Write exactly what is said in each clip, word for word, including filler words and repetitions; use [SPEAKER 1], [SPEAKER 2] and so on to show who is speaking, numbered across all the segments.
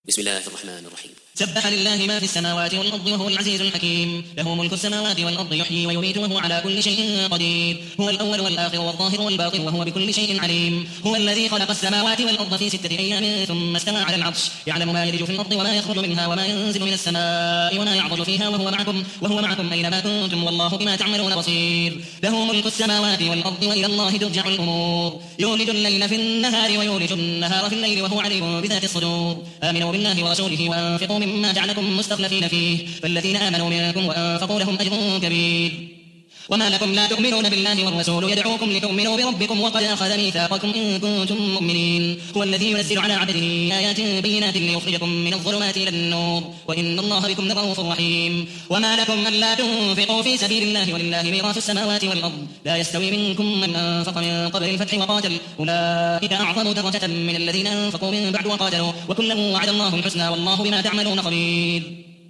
[SPEAKER 1] بسم الله الرحمن الرحيم.
[SPEAKER 2] سبح لله ما في السماوات والأرض وهو العزيز الحكيم. له ملك السماوات والأرض يحيي ويميت وهو على كل شيء قدير. هو الأول والآخر والظاهر والباطن وهو بكل شيء عليم. هو الذي خلق السماوات والأرض في ستة أيام ثم استوى على العرش يعلم ما يلج في الأرض وما يخرج منها وما ينزل من السماء وما يعرج فيها وهو معكم وهو معكم أينما كنتم والله بما تعملون بصير. له ملك السماوات والأرض وإلى الله ترجع الأمور. يولج الليل في النهار ويولج النهار في الليل وهو عليم بذات الصدور. آمنوا بالله ورسوله وأنفقوا مما جعلكم مستخلفين فيه فالذين آمنوا منكم وأنفقوا لهم أجر كبير. وما لكم لا تؤمنون بالله والرسول يدعوكم لتؤمنوا بربكم وقد أخذ ميثاقكم إن كنتم مؤمنين. هو الذي ينزل على عبده آيات بينات ليخرجكم من الظلمات إلى النور وإن الله بكم لرؤوف رحيم. وما لكم ألا تنفقوا في سبيل الله ولله ميراث السماوات والأرض لا يستوي منكم من أنفق من قبل الفتح وقاتل أولئك أعظم درجة من الذين أنفقوا من بعد وقاتلوا وكلا وعد الله الحسنى والله بما تعملون خبير.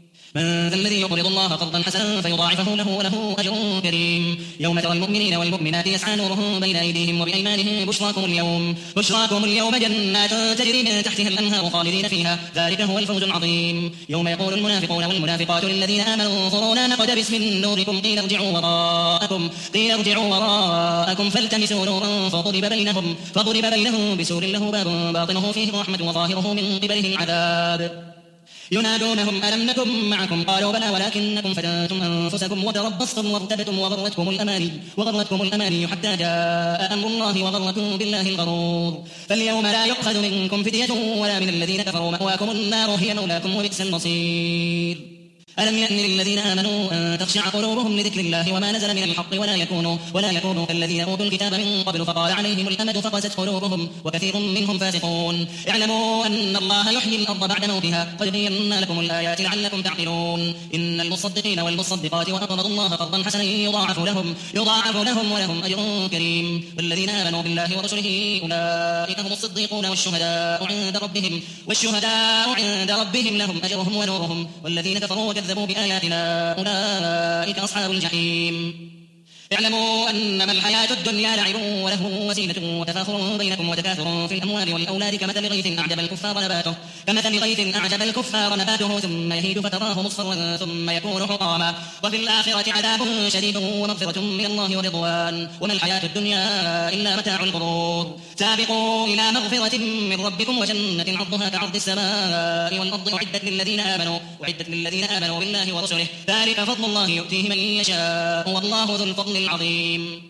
[SPEAKER 2] من ذا الذي يقرض الله قرضا حسنا فيضاعفه له وله أجر كريم. يوم ترى المؤمنين والمؤمنات يسعى نورهم بين أيديهم وبأيمانهم بشراكم اليوم بشراكم اليوم جنات تجري من تحتها الأنهار خالدين فيها ذلك هو الفوز العظيم. يوم يقول المنافقون والمنافقات للذين آمنوا انظرونا نقتبس من نوركم قيل ارجعوا وراءكم قيل ارجعوا وراءكم فالتمسوا نورا فضرب بينهم فضرب بينهم بسور له باب باطنه فيه الرحمة وظاهره من قبله العذاب. ينادونهم ألم نكن معكم قالوا بلى ولكنكم فتنتم أنفسكم وتربصتم وارتبتم وغرتكم الأماني وغرتكم الأماني حتى جاء أمر الله وغركم بالله الغرور. فاليوم لا يؤخذ منكم فدية ولا من الذين كفروا مأواكم النار هي مولاكم وبئس المصير. ألم يأن للذين آمنوا أن تخشع قلوبهم لذكر الله وما نزل من الحق ولا يكونوا ولا يكونوا كالذين أوتوا الكتاب من قبل فقال عليهم الأمد فقست قلوبهم وكثير منهم فاسقون. اعلموا أن الله يحيي الأرض بعد موتها قد بينا لكم الآيات لعلكم تعقلون. إن المصدقين والمصدقات وأقرضوا الله قرضا حسنا يضاعف لهم يضاعف لهم ولهم أجر كريم. والذين آمنوا بالله ورسله أولئك هم الصديقون والشهداء عند ربهم والشهداء عند ربهم لهم أجرهم ونورهم. والذين كفروا كذبوا بآياتنا أولئك أصحاب الجحيم. اعلموا أنما الحياة الدنيا لعب وله وزينة وتفاخر بينكم وتكاثر في الأموال والأولاد كمثل غيث أعجب الكفار نباته كمثل غيث أعجب الكفار نباته ثم يهيج فتراه مصفرا ثم يكون حطاما وفي الآخرة عذاب شديد ومغفرة من الله ورضوان وما الحياة الدنيا إلا متاع الغرور. سابقوا إلى مغفرة من ربكم وجنة عرضها كعرض السماء والأرض أعدت للذين آمنوا أعدت للذين آمنوا بالله ورسله ذلك فضل الله يؤتيه من يشاء والله ذو الفضل العظيم.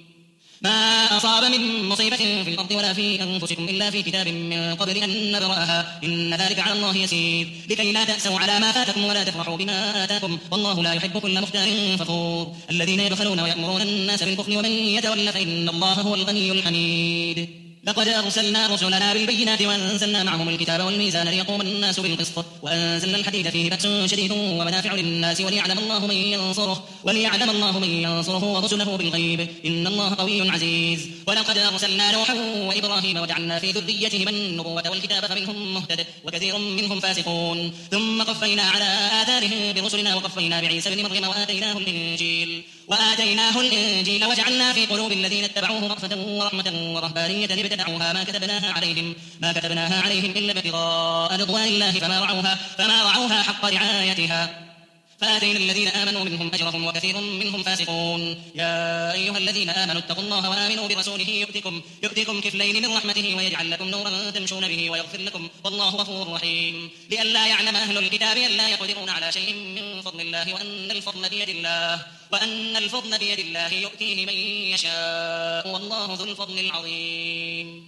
[SPEAKER 2] ما أصاب من مصيبة في الأرض ولا في أنفسكم إلا في كتاب من قبل أن نبرأها إن ذلك على الله يسير لكي لا تأسوا على ما فاتكم ولا تفرحوا بما آتاكم والله لا يحب كل مختال فخور. الذين يبخلون ويأمرون الناس بالبخل ومن يتول فإن الله هو الغني الحميد. لقد أرسلنا رسلنا بالبينات وأنزلنا معهم الكتاب والميزان ليقوم الناس بالقسط وأنزلنا الحديد فيه بأس شديد ومنافع للناس وليعلم الله من ينصره وليعلم الله من ينصره ورسله بالغيب إن الله قوي عزيز. ولقد أرسلنا نوحا وإبراهيم وجعلنا في ذريتهما النبوة والكتاب فمنهم مهتد وكثير منهم فاسقون. ثم قفينا على آثارهم برسلنا وقفينا بعيسى بن مريم وآتيناه الإنجيل وآتيناه الإنجيل وجعلنا في قلوب الذين اتبعوه رأفة ورحمة ورهبانية ابتدعوها ما كتبناها عليهم ما كتبناها عليهم إلا ابتغاء رضوان الله فما رعوها فما رعوها حق رعايتها فآتينا الذين آمنوا منهم أجرهم وكثير منهم فاسقون. يا أيها الذين آمنوا اتقوا الله وآمنوا برسوله يؤتكم يؤتكم كفلين من رحمته ويجعل لكم نورا تمشون به ويغفر لكم والله غفور رحيم. لئلا يعلم أهل الكتاب ألا يقدرون على شيء من فضل الله وأن الفضل بيد الله وأن الفضل بيد الله يؤتيه من يشاء والله ذو الفضل العظيم.